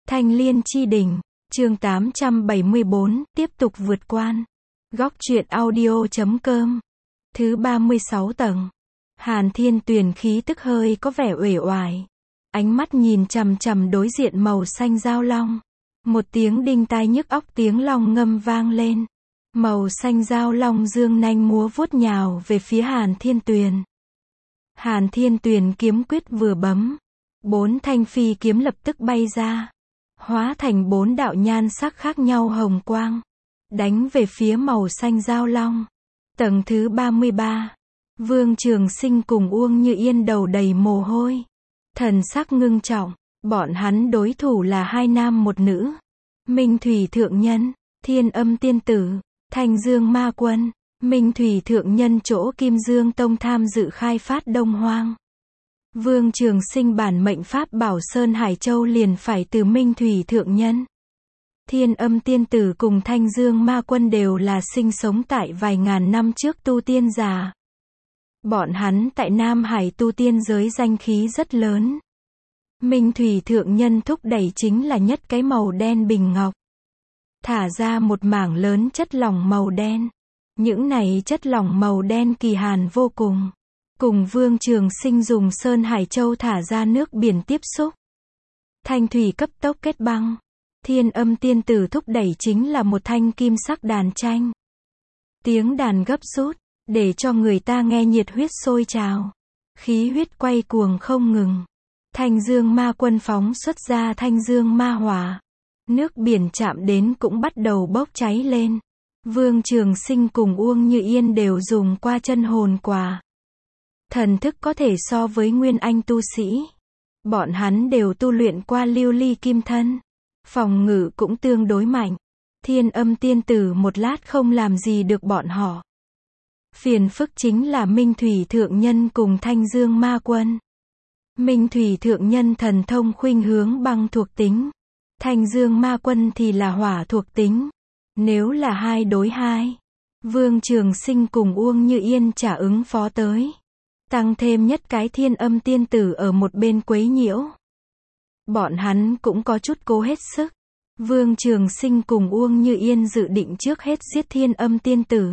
Thanh Liên Chi Đỉnh, chương 874, tiếp tục vượt quan. Góc truyện audio.com. Thứ 36 tầng. Hàn Thiên Tuyền khí tức hơi có vẻ uể oải. Ánh mắt nhìn chằm chằm đối diện màu xanh giao long. Một tiếng đinh tai nhức óc tiếng long ngâm vang lên. Màu xanh giao long dương nanh múa vuốt nhào về phía Hàn Thiên Tuyền. Hàn Thiên Tuyền kiếm quyết vừa bấm, 4 thanh phi kiếm lập tức bay ra, hóa thành 4 đạo nhan sắc khác nhau hồng quang, đánh về phía màu xanh giao long. Tầng thứ 33. Vương Trường Sinh cùng Uông Như Yên đầu đầy mồ hôi, thần sắc ngưng trọng. Bọn hắn đối thủ là 2 nam 1 nữ. Minh Thủy Thượng Nhân, Thiên Âm Tiên Tử, Thanh Dương Ma Quân. Minh Thủy Thượng Nhân chỗ Kim Dương Tông tham dự khai phát Đông Hoang. Vương Trường Sinh bản mệnh pháp bảo Sơn Hải Châu liền phải từ Minh Thủy Thượng Nhân. Thiên Âm Tiên Tử cùng Thanh Dương Ma Quân đều là sinh sống tại vài ngàn năm trước tu tiên giả. Bọn hắn tại Nam Hải tu tiên giới danh khí rất lớn. Minh Thủy Thượng Nhân thúc đẩy chính là nhất cái màu đen bình ngọc. Thả ra một mảng lớn chất lỏng màu đen. Những này chất lỏng màu đen kỳ hàn vô cùng. Cùng Vương Trường Sinh dùng Sơn Hải Châu thả ra nước biển tiếp xúc. Thanh thủy cấp tốc kết băng. Thiên Âm Tiên Tử thúc đẩy chính là một thanh kim sắc đàn tranh. Tiếng đàn gấp rút, để cho người ta nghe nhiệt huyết sôi trào. Khí huyết quay cuồng không ngừng. Thanh Dương Ma Quân phóng xuất ra Thanh Dương Ma Hỏa. Nước biển chạm đến cũng bắt đầu bốc cháy lên. Vương Trường Sinh cùng Uông Như Yên đều dùng qua chân hồn quả. Thần thức có thể so với nguyên anh tu sĩ. Bọn hắn đều tu luyện qua lưu ly kim thân. Phòng ngự cũng tương đối mạnh. Thiên Âm Tiên Tử một lát không làm gì được bọn họ. Phiền phức chính là Minh Thủy Thượng Nhân cùng Thanh Dương Ma Quân. Minh Thủy Thượng Nhân thần thông khuynh hướng băng thuộc tính. Thanh Dương Ma Quân thì là hỏa thuộc tính. Nếu là 2 đối 2, Vương Trường Sinh cùng Uông Như Yên trả ứng phó tới. Tăng thêm nhất cái Thiên Âm Tiên Tử ở một bên quấy nhiễu. Bọn hắn cũng có chút cố hết sức. Vương Trường Sinh cùng Uông Như Yên dự định trước hết giết Thiên Âm Tiên Tử.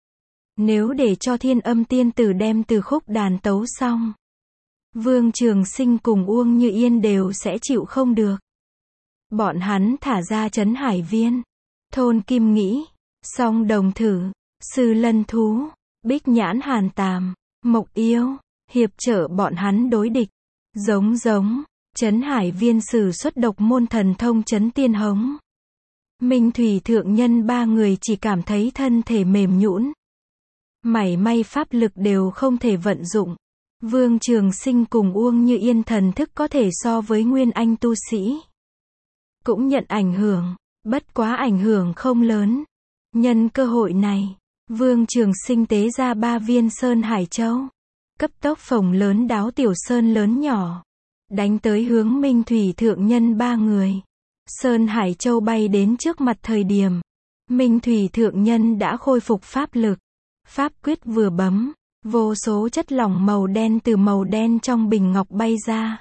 Nếu để cho Thiên Âm Tiên Tử đem từ khúc đàn tấu xong, Vương Trường Sinh cùng Uông Như Yên đều sẽ chịu không được. Bọn hắn thả ra Trấn Hải Viên, Thôn Kim Nghĩ, Song Đồng Thử, Sư Lân Thú, Bích Nhãn Hàn Tàm, Mộc Yêu, hiệp trợ bọn hắn đối địch. Giống, Trấn Hải Viên sử xuất độc môn thần thông Trấn Tiên Hống. Minh Thủy Thượng Nhân 3 người chỉ cảm thấy thân thể mềm nhũn. Mảy may pháp lực đều không thể vận dụng. Vương Trường Sinh cùng Uông Như Yên thần thức có thể so với nguyên anh tu sĩ. Cũng nhận ảnh hưởng, bất quá ảnh hưởng không lớn. Nhân cơ hội này, Vương Trường Sinh tế ra 3 viên Sơn Hải Châu. Cấp tốc phồng lớn đáo tiểu sơn lớn nhỏ. Đánh tới hướng Minh Thủy Thượng Nhân 3 người. Sơn Hải Châu bay đến trước mặt thời điểm. Minh Thủy Thượng Nhân đã khôi phục pháp lực. Pháp quyết vừa bấm. Vô số chất lỏng màu đen từ màu đen trong bình ngọc bay ra.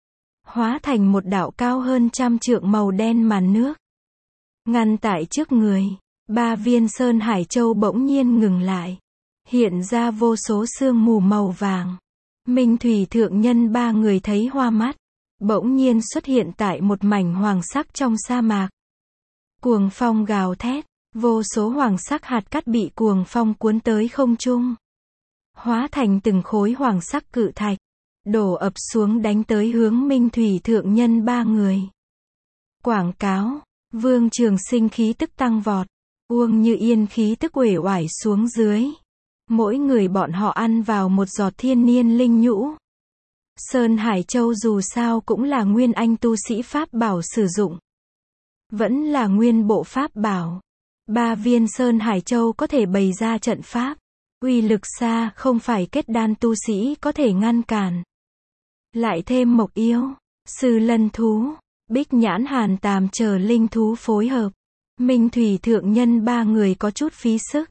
Hóa thành một đạo cao hơn 100 trượng màu đen màn nước. Ngăn tại trước người. 3 viên Sơn Hải Châu bỗng nhiên ngừng lại. Hiện ra vô số sương mù màu vàng. Minh Thủy Thượng Nhân 3 người thấy hoa mắt. Bỗng nhiên xuất hiện tại một mảnh hoàng sắc trong sa mạc. Cuồng phong gào thét. Vô số hoàng sắc hạt cát bị cuồng phong cuốn tới không trung. Hóa thành từng khối hoàng sắc cự thạch. Đổ ập xuống đánh tới hướng Minh Thủy Thượng Nhân 3 người. Quảng cáo. Vương Trường Sinh khí tức tăng vọt. Uông Như Yên khí tức uể oải xuống dưới. Mỗi người bọn họ ăn vào một giọt thiên niên linh nhũ. Sơn Hải Châu dù sao cũng là nguyên anh tu sĩ pháp bảo sử dụng. Vẫn là nguyên bộ pháp bảo. 3 viên Sơn Hải Châu có thể bày ra trận pháp. Uy lực xa không phải kết đan tu sĩ có thể ngăn cản. Lại thêm Mộc Yêu, Sư Lân Thú, Bích Nhãn Hàn Tàm chờ linh thú phối hợp. Minh Thủy Thượng Nhân 3 người có chút phí sức.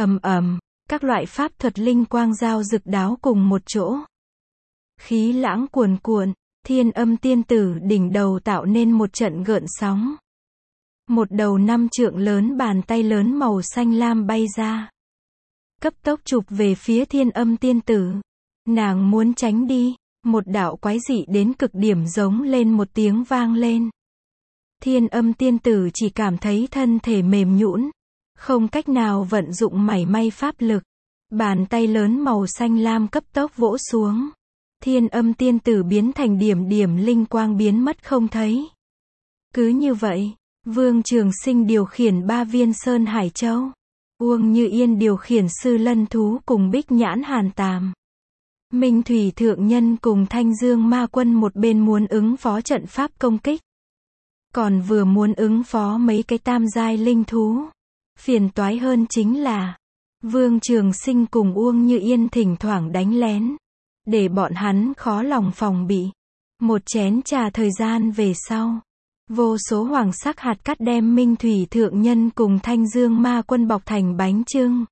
Các loại pháp thuật linh quang giao rực đáo cùng một chỗ. Khí lãng cuồn cuộn, Thiên Âm tiên tử đỉnh đầu tạo nên một trận gợn sóng. Một đầu 5 trượng lớn bàn tay lớn màu xanh lam bay ra. Cấp tốc chụp về phía Thiên Âm tiên tử. Nàng muốn tránh đi, một đạo quái dị đến cực điểm giống lên một tiếng vang lên. Thiên Âm tiên tử chỉ cảm thấy thân thể mềm nhũn, không cách nào vận dụng mảy may pháp lực. Bàn tay lớn màu xanh lam cấp tốc vỗ xuống. Thiên Âm tiên tử biến thành điểm điểm linh quang biến mất không thấy. Cứ như vậy, Vương Trường Sinh điều khiển 3 viên Sơn Hải Châu. Uông Như Yên điều khiển Sư Lân Thú cùng Bích Nhãn Hàn Tàm. Minh Thủy Thượng Nhân cùng Thanh Dương Ma Quân một bên muốn ứng phó trận pháp công kích. Còn vừa muốn ứng phó mấy cái tam giai linh thú. Phiền toái hơn chính là Vương Trường Sinh cùng Uông Như Yên thỉnh thoảng đánh lén, để bọn hắn khó lòng phòng bị. Một chén trà thời gian về sau, vô số hoàng sắc hạt cát đem Minh Thủy Thượng Nhân cùng Thanh Dương Ma Quân bọc thành bánh chưng.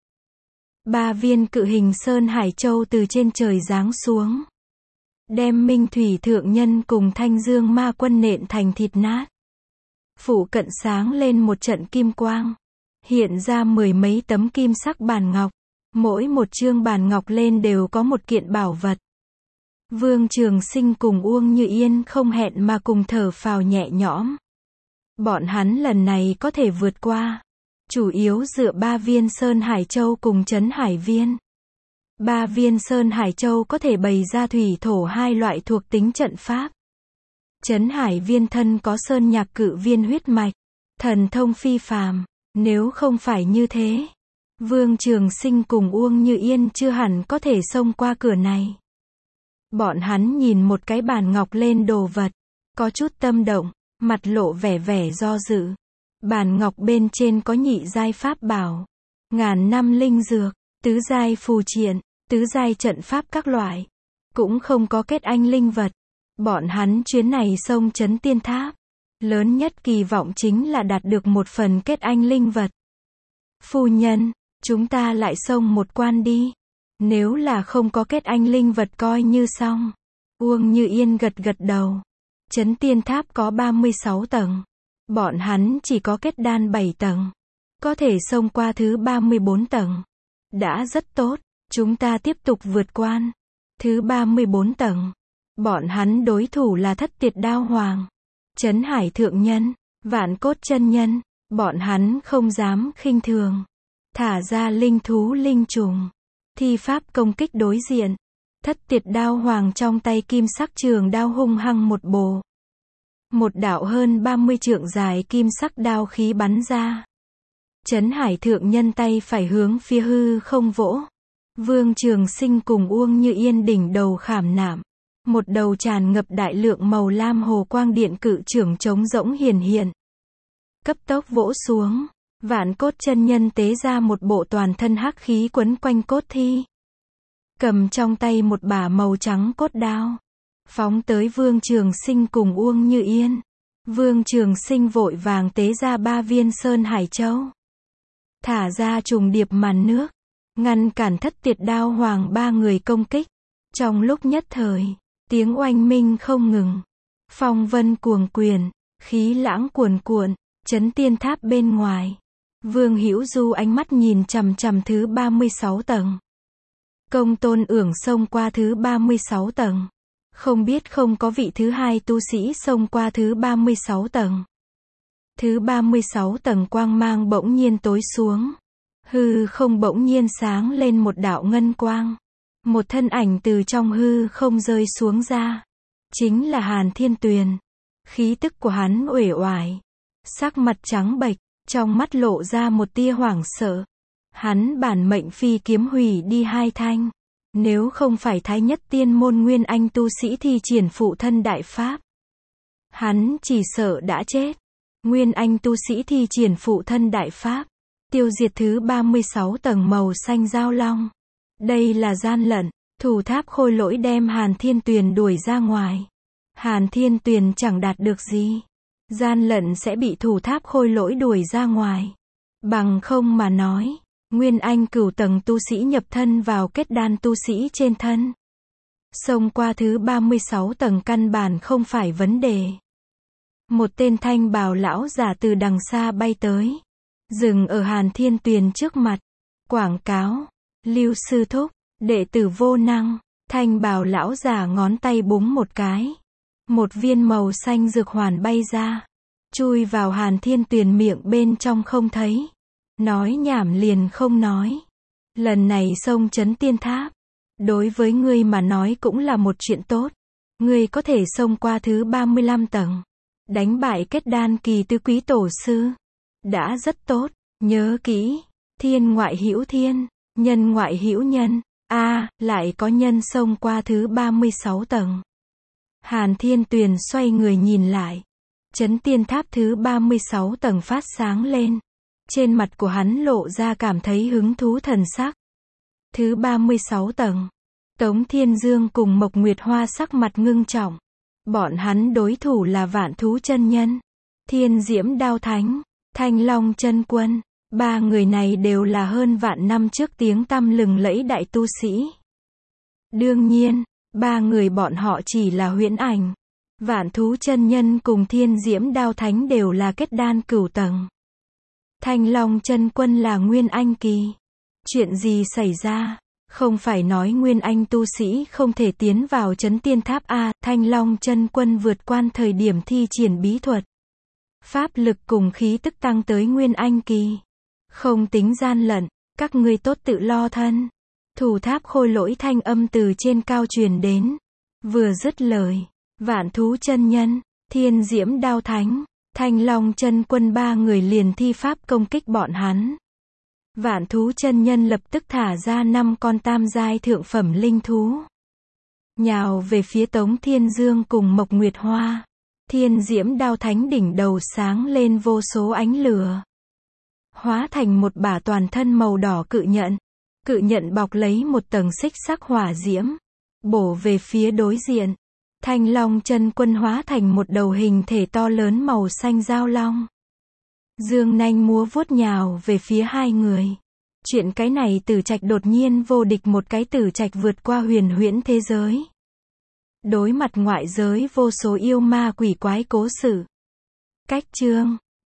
3 viên cự hình Sơn Hải Châu từ trên trời giáng xuống, đem Minh Thủy Thượng Nhân cùng Thanh Dương Ma Quân nện thành thịt nát. Phụ cận sáng lên một trận kim quang, hiện ra 10 mấy tấm kim sắc bàn ngọc, mỗi một chương bàn ngọc lên đều có một kiện bảo vật. Vương Trường Sinh cùng Uông Như Yên không hẹn mà cùng thở phào nhẹ nhõm. Bọn hắn lần này có thể vượt qua, chủ yếu dựa 3 viên Sơn Hải Châu cùng Trấn Hải Viên. 3 viên Sơn Hải Châu có thể bày ra thủy thổ 2 loại thuộc tính trận pháp. Trấn Hải Viên thân có sơn nhạc cự viên huyết mạch, thần thông phi phàm. Nếu không phải như thế, Vương Trường Sinh cùng Uông Như Yên chưa hẳn có thể xông qua cửa này. Bọn hắn nhìn một cái bàn ngọc lên đồ vật, có chút tâm động, mặt lộ vẻ vẻ do dự. Bàn ngọc bên trên có nhị giai pháp bảo, ngàn năm linh dược, tứ giai phù triện, tứ giai trận pháp các loại. Cũng không có kết anh linh vật. Bọn hắn chuyến này xông Trấn Tiên Tháp, lớn nhất kỳ vọng chính là đạt được một phần kết anh linh vật. Phu nhân, chúng ta lại xông một quan đi. Nếu là không có kết anh linh vật coi như xong. Uông Như Yên gật gật đầu. Trấn Tiên Tháp có 36 tầng. Bọn hắn chỉ có kết đan 7 tầng. Có thể xông qua thứ 34 tầng. Đã rất tốt, chúng ta tiếp tục vượt quan. Thứ 34 tầng. Bọn hắn đối thủ là Thất Tiệt Đao Hoàng, Trấn Hải Thượng Nhân, Vạn Cốt Chân Nhân. Bọn hắn không dám khinh thường. Thả ra linh thú linh trùng. Thi pháp công kích đối diện. Thất Tiệt Đao Hoàng trong tay kim sắc trường đao hung hăng một bổ. Một đạo hơn 30 trượng dài kim sắc đao khí bắn ra. Trấn Hải Thượng Nhân tay phải hướng phía hư không vỗ. Vương Trường Sinh cùng Uông Như Yên đỉnh đầu khảm nạm. Một đầu tràn ngập đại lượng màu lam hồ quang điện cự trưởng trống rỗng hiển hiện. Cấp tốc vỗ xuống. Vạn Cốt Chân Nhân tế ra một bộ toàn thân hắc khí quấn quanh cốt thi. Cầm trong tay một bả màu trắng cốt đao. Phóng tới Vương Trường Sinh cùng Uông Như Yên. Vương Trường Sinh vội vàng tế ra 3 viên Sơn Hải Châu. Thả ra trùng điệp màn nước. Ngăn cản Thất Tiệt Đao Hoàng 3 người công kích. Trong lúc nhất thời, tiếng oanh minh không ngừng. Phong vân cuồng quyền, khí lãng cuồn cuộn, Trấn Tiên Tháp bên ngoài. Vương Hữu Du ánh mắt nhìn chằm chằm thứ 36 tầng. Công Tôn Ưởng xông qua thứ 36 tầng. Không biết không có vị thứ hai tu sĩ xông qua thứ 36 tầng. Thứ 36 tầng quang mang bỗng nhiên tối xuống. Hư không bỗng nhiên sáng lên một đạo ngân quang. Một thân ảnh từ trong hư không rơi xuống ra. Chính là Hàn Thiên Tuyền. Khí tức của hắn uể oải. Sắc mặt trắng bệch, trong mắt lộ ra một tia hoảng sợ. Hắn bản mệnh phi kiếm hủy đi 2 thanh. Nếu không phải Thái Nhất Tiên môn Nguyên Anh tu sĩ thi triển phụ thân đại pháp, hắn chỉ sợ đã chết. Nguyên Anh tu sĩ thi triển phụ thân đại pháp, tiêu diệt thứ 36 tầng màu xanh giao long. Đây là gian lận. Thủ tháp khôi lỗi đem Hàn Thiên Tuyền đuổi ra ngoài. Hàn Thiên Tuyền chẳng đạt được gì. Gian lận sẽ bị thủ tháp khôi lỗi đuổi ra ngoài. Bằng không mà nói, Nguyên Anh cửu tầng tu sĩ nhập thân vào kết đan tu sĩ trên thân. Xông qua thứ 36 tầng căn bản không phải vấn đề. Một tên thanh bào lão giả từ đằng xa bay tới, dừng ở Hàn Thiên Tuyền trước mặt. Quảng cáo, Lưu sư thúc, đệ tử vô năng. Thanh bào lão giả ngón tay búng một cái. Một viên màu xanh dược hoàn bay ra, chui vào Hàn Thiên Tuyền miệng bên trong không thấy. Nói nhảm liền không nói. Lần này xông trấn tiên tháp, đối với ngươi mà nói cũng là một chuyện tốt. Ngươi có thể xông qua thứ 35 tầng, đánh bại kết đan kỳ tứ quý tổ sư. Đã rất tốt, nhớ kỹ, thiên ngoại hữu thiên, nhân ngoại hữu nhân. Lại có nhân xông qua thứ 36 tầng. Hàn Thiên Tuyền xoay người nhìn lại. Trấn tiên tháp thứ 36 tầng phát sáng lên. Trên mặt của hắn lộ ra cảm thấy hứng thú thần sắc. Thứ 36 tầng. Tống Thiên Dương cùng Mộc Nguyệt Hoa sắc mặt ngưng trọng. Bọn hắn đối thủ là Vạn Thú chân nhân, Thiên Diễm Đao Thánh, Thanh Long chân quân. Ba người này đều là hơn vạn năm trước tiếng tăm lừng lẫy đại tu sĩ. Đương nhiên, ba người bọn họ chỉ là huyễn ảnh. Vạn Thú chân nhân cùng Thiên Diễm Đao Thánh đều là kết đan cửu tầng. Thanh Long chân quân là nguyên anh kỳ. Chuyện gì xảy ra? Không phải nói nguyên anh tu sĩ không thể tiến vào trấn tiên tháp a? Thanh Long chân quân vượt qua thời điểm thi triển bí thuật, pháp lực cùng khí tức tăng tới nguyên anh kỳ. Không tính gian lận, các ngươi tốt tự lo thân. Thủ tháp khôi lỗi thanh âm từ trên cao truyền đến. Vừa dứt lời, Vạn Thú chân nhân, Thiên Diễm Đao Thánh, Thanh Long chân quân ba người liền thi pháp công kích bọn hắn. Vạn Thú chân nhân lập tức thả ra 5 con tam giai thượng phẩm linh thú, nhào về phía Tống Thiên Dương cùng Mộc Nguyệt Hoa. Thiên Diễm Đao Thánh đỉnh đầu sáng lên vô số ánh lửa, hóa thành một bả toàn thân màu đỏ cự nhận. Cự nhận bọc lấy một tầng xích sắc hỏa diễm, bổ về phía đối diện. Thanh Long chân quân hóa thành một đầu hình thể to lớn màu xanh giao long, dương nanh múa vuốt nhào về phía hai người. Chuyện cái này Tử Trạch đột nhiên vô địch một cái Tử Trạch vượt qua huyền huyễn thế giới, đối mặt ngoại giới vô số yêu ma quỷ quái cố sự. Cách chương